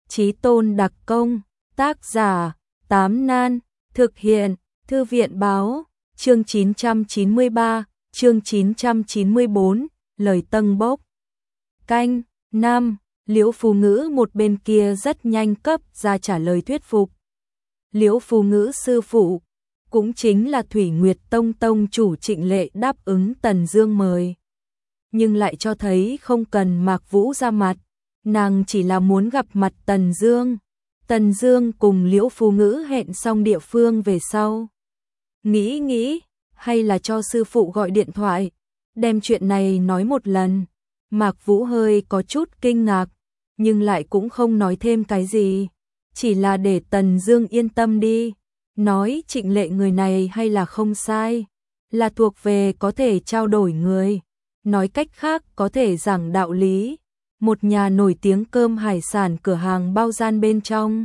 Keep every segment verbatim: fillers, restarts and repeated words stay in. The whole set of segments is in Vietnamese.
Chí tôn đặc công, tác giả, Tám Nan, thực hiện, Thư viện báo, chương chín trăm chín mươi ba, chương chín trăm chín mươi bốn, lời tâng bốc. Canh, năm, Liễu Phù Ngữ một bên kia rất nhanh cấp ra trả lời thuyết phục. Liễu Phù Ngữ sư phụ, cũng chính là Thủy Nguyệt Tông tông chủ Trịnh Lệ đáp ứng Tần Dương mời. Nhưng lại cho thấy không cần Mạc Vũ ra mặt, nàng chỉ là muốn gặp mặt Tần Dương. Tần Dương cùng Liễu Phù Ngữ hẹn xong địa phương về sau. Nghĩ nghĩ, hay là cho sư phụ gọi điện thoại, đem chuyện này nói một lần. Mạc Vũ hơi có chút kinh ngạc, nhưng lại cũng không nói thêm cái gì, chỉ là để Tần Dương yên tâm đi, nói Trịnh Lệ người này hay là không sai, là thuộc về có thể trao đổi người, nói cách khác có thể giảng đạo lý, một nhà nổi tiếng cơm hải sản cửa hàng bao gian bên trong.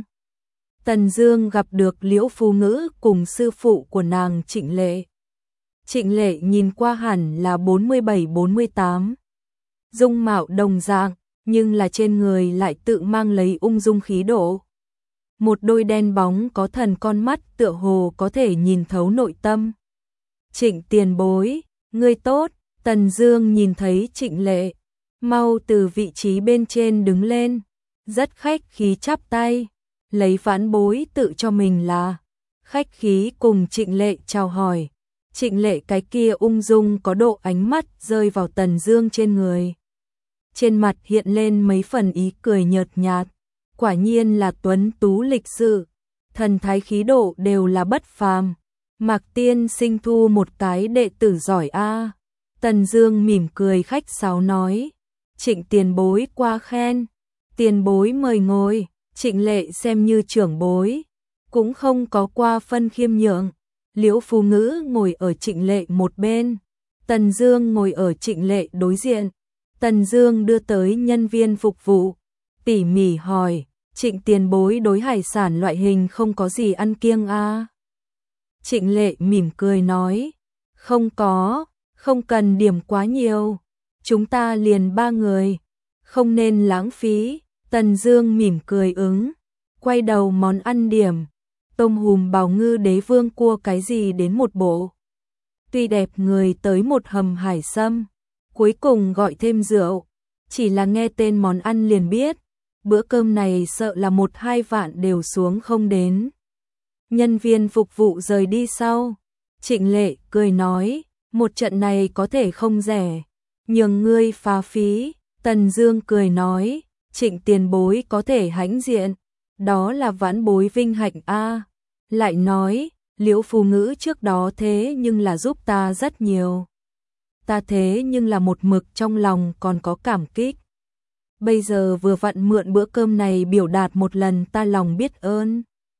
Tần Dương gặp được Liễu Phù Ngữ cùng sư phụ của nàng Trịnh Lệ. Trịnh Lệ nhìn qua hẳn là bốn mươi bảy bốn mươi tám, dung mạo đồng dạng, nhưng là trên người lại tự mang lấy ung dung khí độ. Một đôi đen bóng có thần con mắt tựa hồ có thể nhìn thấu nội tâm. Trịnh tiền bối, ngươi tốt. Tần Dương nhìn thấy Trịnh Lệ, mau từ vị trí bên trên đứng lên, rất khách khí chắp tay, lấy vãn bối tự cho mình là khách khí cùng Trịnh Lệ chào hỏi. Trịnh Lệ cái kia ung dung có độ ánh mắt rơi vào Tần Dương trên người. Trên mặt hiện lên mấy phần ý cười nhợt nhạt, quả nhiên là tuấn tú lịch sự, thần thái khí độ đều là bất phàm. Mạc tiên sinh thu một cái đệ tử giỏi a. Tần Dương mỉm cười khách sáo nói, Trịnh tiền bối qua khen, tiền bối mời ngồi. Trịnh Lệ xem như trưởng bối, cũng không có qua phân khiêm nhượng. Liễu Phù Ngữ ngồi ở Trịnh Lệ một bên, Tần Dương ngồi ở Trịnh Lệ đối diện. Tần Dương đưa tới nhân viên phục vụ, tỉ mỉ hỏi, Trịnh tiền bối đối hải sản loại hình không có gì ăn kiêng a? À? Trịnh Lệ mỉm cười nói, không có, không cần điểm quá nhiều, chúng ta liền ba người, không nên lãng phí. Tần Dương mỉm cười ứng, quay đầu món ăn điểm, tôm hùm bào ngư đế vương cua cái gì đến một bộ. Tuy đẹp người tới một hầm hải sâm, cuối cùng gọi thêm rượu, chỉ là nghe tên món ăn liền biết, bữa cơm này sợ là một hai vạn đều xuống không đến. Nhân viên phục vụ rời đi sau, Trịnh Lệ cười nói, một trận này có thể không rẻ, nhường ngươi phá phí. Tần Dương cười nói, Trịnh tiền bối có thể hãnh diện, đó là vãn bối vinh hạnh a. Lại nói, Liễu Phù Ngữ trước đó thế nhưng là giúp ta rất nhiều. Ta thế nhưng là một mực trong lòng còn có cảm kích. Bây giờ vừa vặn mượn bữa cơm này biểu đạt một lần ta lòng biết ơn.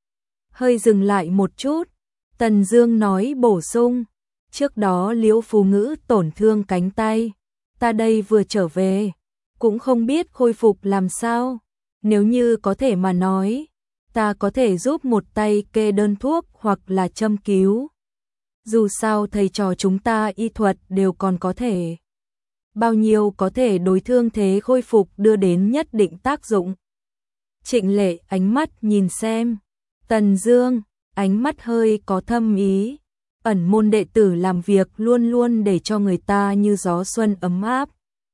Hơi dừng lại một chút, Tần Dương nói bổ sung, trước đó Liễu Phù Ngữ tổn thương cánh tay, ta đây vừa trở về, cũng không biết khôi phục làm sao, nếu như có thể mà nói, ta có thể giúp một tay kê đơn thuốc hoặc là châm cứu. Dù sao thầy trò chúng ta y thuật đều còn có thể. Bao nhiêu có thể đối thương thế khôi phục đưa đến nhất định tác dụng. Trịnh Lệ ánh mắt nhìn xem, Tần Dương, ánh mắt hơi có thâm ý, ẩn môn đệ tử làm việc luôn luôn để cho người ta như gió xuân ấm áp.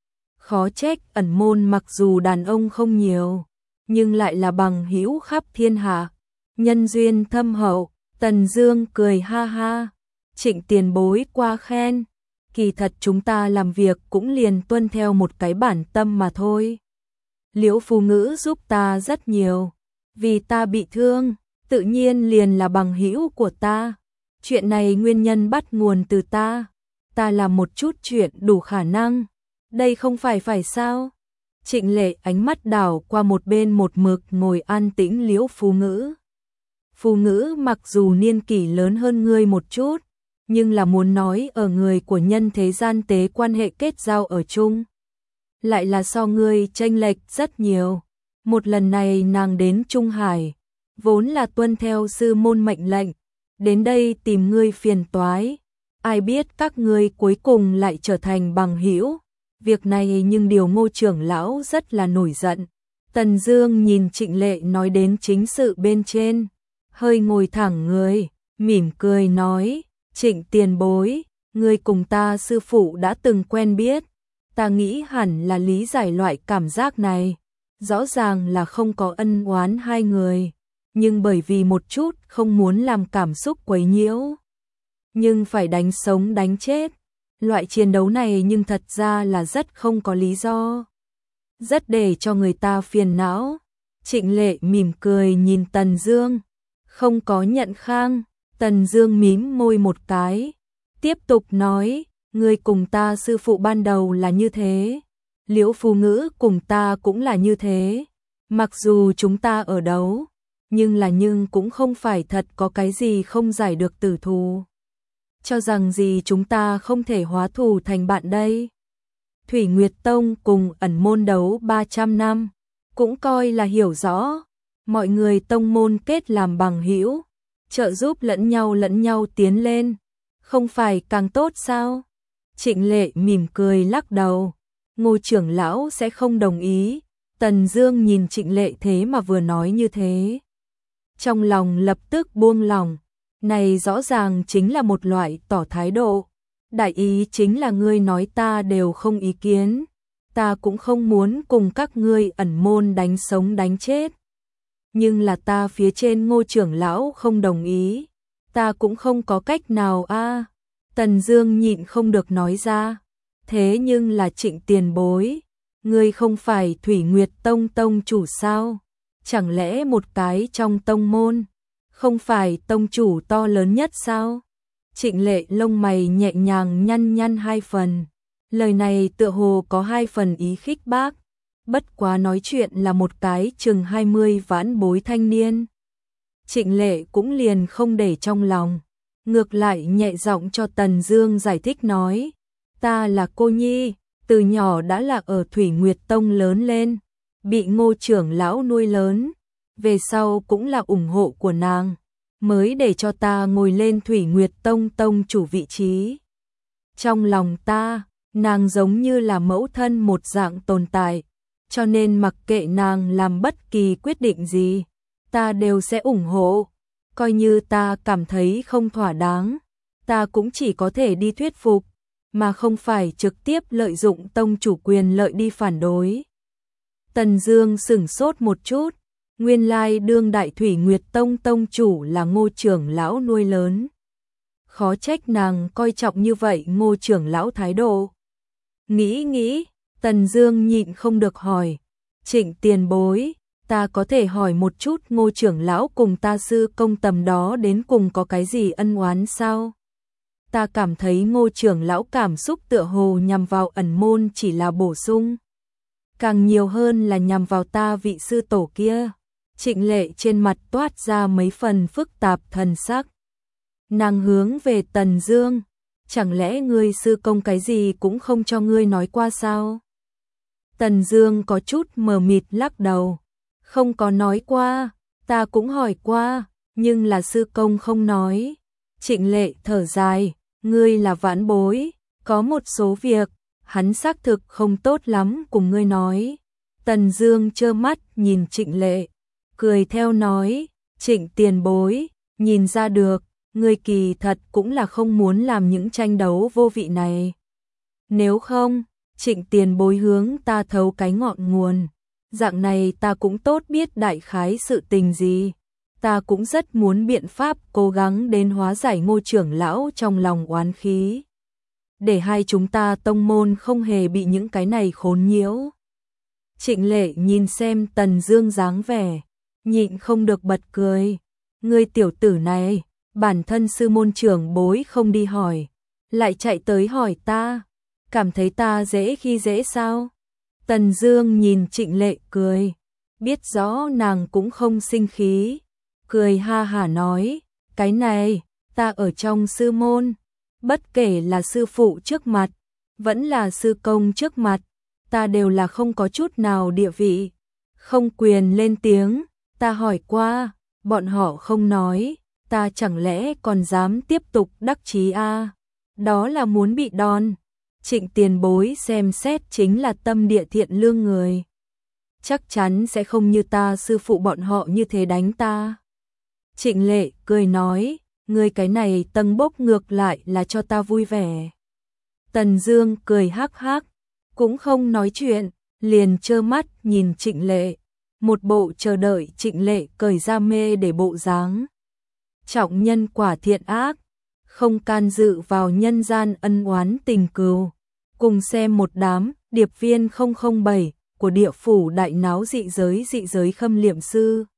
Khó trách ẩn môn mặc dù đàn ông không nhiều, nhưng lại là bằng hữu khắp thiên hạ, nhân duyên thâm hậu. Tần Dương cười ha ha, Trịnh tiền bối qua khen, kỳ thật chúng ta làm việc cũng liền tuân theo một cái bản tâm mà thôi. Liễu Phù Ngữ giúp ta rất nhiều, vì ta bị thương, tự nhiên liền là bằng hữu của ta. Chuyện này nguyên nhân bắt nguồn từ ta, ta làm một chút chuyện đủ khả năng, đây không phải phải sao? Trịnh Lệ ánh mắt đảo qua một bên một mực ngồi an tĩnh Liễu Phù Ngữ. Phù Ngữ mặc dù niên kỷ lớn hơn ngươi một chút, nhưng là muốn nói ở người của nhân thế gian tế quan hệ kết giao ở chung, lại là so ngươi chênh lệch rất nhiều. Một lần này nàng đến Trung Hải, vốn là tuân theo sư môn mệnh lệnh, đến đây tìm ngươi phiền toái, ai biết các ngươi cuối cùng lại trở thành bằng hữu. Việc này nhưng điều Ngô trưởng lão rất là nổi giận, Tần Dương nhìn Trịnh Lệ nói đến chính sự bên trên, hơi ngồi thẳng người, mỉm cười nói, Trịnh tiền bối, ngươi cùng ta sư phụ đã từng quen biết, ta nghĩ hẳn là lý giải loại cảm giác này, rõ ràng là không có ân oán hai người, nhưng bởi vì một chút không muốn làm cảm xúc quấy nhiễu, nhưng phải đánh sống đánh chết, loại chiến đấu này nhưng thật ra là rất không có lý do, rất để cho người ta phiền não. Trịnh Lệ mỉm cười nhìn Tần Dương, không có nhận khang. Tần Dương mím môi một cái, tiếp tục nói, ngươi cùng ta sư phụ ban đầu là như thế, Liễu Phù Ngữ cùng ta cũng là như thế, mặc dù chúng ta ở đấu, nhưng là nhưng cũng không phải thật có cái gì không giải được tử thù. Cho rằng gì chúng ta không thể hóa thù thành bạn đây. Thủy Nguyệt Tông cùng ẩn môn đấu ba trăm năm, cũng coi là hiểu rõ, mọi người tông môn kết làm bằng hữu, trợ giúp lẫn nhau lẫn nhau tiến lên, không phải càng tốt sao? Trịnh Lệ mỉm cười lắc đầu, Ngô trưởng lão sẽ không đồng ý. Tần Dương nhìn Trịnh Lệ thế mà vừa nói như thế, trong lòng lập tức buông lòng, này rõ ràng chính là một loại tỏ thái độ, đại ý chính là ngươi nói ta đều không ý kiến, ta cũng không muốn cùng các ngươi ẩn môn đánh sống đánh chết. Nhưng là ta phía trên Ngô trưởng lão không đồng ý, ta cũng không có cách nào a. À. Tần Dương nhịn không được nói ra, thế nhưng là Trịnh tiền bối, ngươi không phải Thủy Nguyệt Tông tông chủ sao? Chẳng lẽ một cái trong tông môn, không phải tông chủ to lớn nhất sao? Trịnh Lệ lông mày nhẹ nhàng nhăn nhăn hai phần, lời này tựa hồ có hai phần ý khích bác. Bất quá nói chuyện là một cái chừng hai mươi vãn bối thanh niên. Trịnh Lệ cũng liền không để trong lòng, ngược lại nhẹ giọng cho Tần Dương giải thích nói, ta là cô nhi, từ nhỏ đã là ở Thủy Nguyệt Tông lớn lên, bị Ngô trưởng lão nuôi lớn, về sau cũng là ủng hộ của nàng, mới để cho ta ngồi lên Thủy Nguyệt Tông tông chủ vị trí. Trong lòng ta, nàng giống như là mẫu thân một dạng tồn tại, cho nên mặc kệ nàng làm bất kỳ quyết định gì, ta đều sẽ ủng hộ, coi như ta cảm thấy không thỏa đáng, ta cũng chỉ có thể đi thuyết phục, mà không phải trực tiếp lợi dụng tông chủ quyền lợi đi phản đối. Tần Dương sững sốt một chút, nguyên lai đương đại Thủy Nguyệt Tông tông chủ là Ngô trưởng lão nuôi lớn. Khó trách nàng coi trọng như vậy Ngô trưởng lão thái độ. Nghĩ nghĩ, Tần Dương nhịn không được hỏi, Trịnh tiền bối, ta có thể hỏi một chút Ngô trưởng lão cùng ta sư công tầm đó đến cùng có cái gì ân oán sao? Ta cảm thấy Ngô trưởng lão cảm xúc tựa hồ nhằm vào ẩn môn chỉ là bổ sung, càng nhiều hơn là nhằm vào ta vị sư tổ kia. Trịnh Lệ trên mặt toát ra mấy phần phức tạp thần sắc. Nàng hướng về Tần Dương, chẳng lẽ ngươi sư công cái gì cũng không cho ngươi nói qua sao? Tần Dương có chút mờ mịt lắc đầu, không có nói qua, ta cũng hỏi qua, nhưng là sư công không nói. Trịnh Lệ thở dài, ngươi là vãn bối, có một số việc, hắn xác thực không tốt lắm cùng ngươi nói. Tần Dương trơ mắt nhìn Trịnh Lệ, cười theo nói, Trịnh tiền bối, nhìn ra được, ngươi kỳ thật cũng là không muốn làm những tranh đấu vô vị này. Nếu không, Trịnh tiền bối hướng ta thấu cái ngọn nguồn, dạng này ta cũng tốt biết đại khái sự tình gì. Ta cũng rất muốn biện pháp cố gắng đến hóa giải Ngô trưởng lão trong lòng oán khí, để hai chúng ta tông môn không hề bị những cái này khốn nhiễu. Trịnh Lệ nhìn xem Tần Dương dáng vẻ, nhịn không được bật cười. Ngươi tiểu tử này, bản thân sư môn trưởng bối không đi hỏi, lại chạy tới hỏi ta, cảm thấy ta dễ khi dễ sao? Tần Dương nhìn Trịnh Lệ cười, biết rõ nàng cũng không sinh khí, cười ha hả nói, cái này, ta ở trong sư môn, bất kể là sư phụ trước mặt, vẫn là sư công trước mặt, ta đều là không có chút nào địa vị, không quyền lên tiếng. Ta hỏi qua, bọn họ không nói, ta chẳng lẽ còn dám tiếp tục đắc chí a? À? Đó là muốn bị đòn. Trịnh tiền bối xem xét chính là tâm địa thiện lương người. chắc chắn sẽ không như ta sư phụ bọn họ như thế đánh ta. Trịnh Lệ cười nói, ngươi cái này Tân Bốc ngược lại là cho ta vui vẻ. Tần Dương cười hắc hắc, cũng không nói chuyện, liền trơ mắt nhìn Trịnh Lệ, một bộ chờ đợi Trịnh Lệ cởi ra mê để bộ dáng. Trọng nhân quả thiện ác, không can dự vào nhân gian ân oán tình cừu. Cùng xem một đám điệp viên không không bảy của địa phủ đại náo dị giới dị giới Khâm Liệm Sư.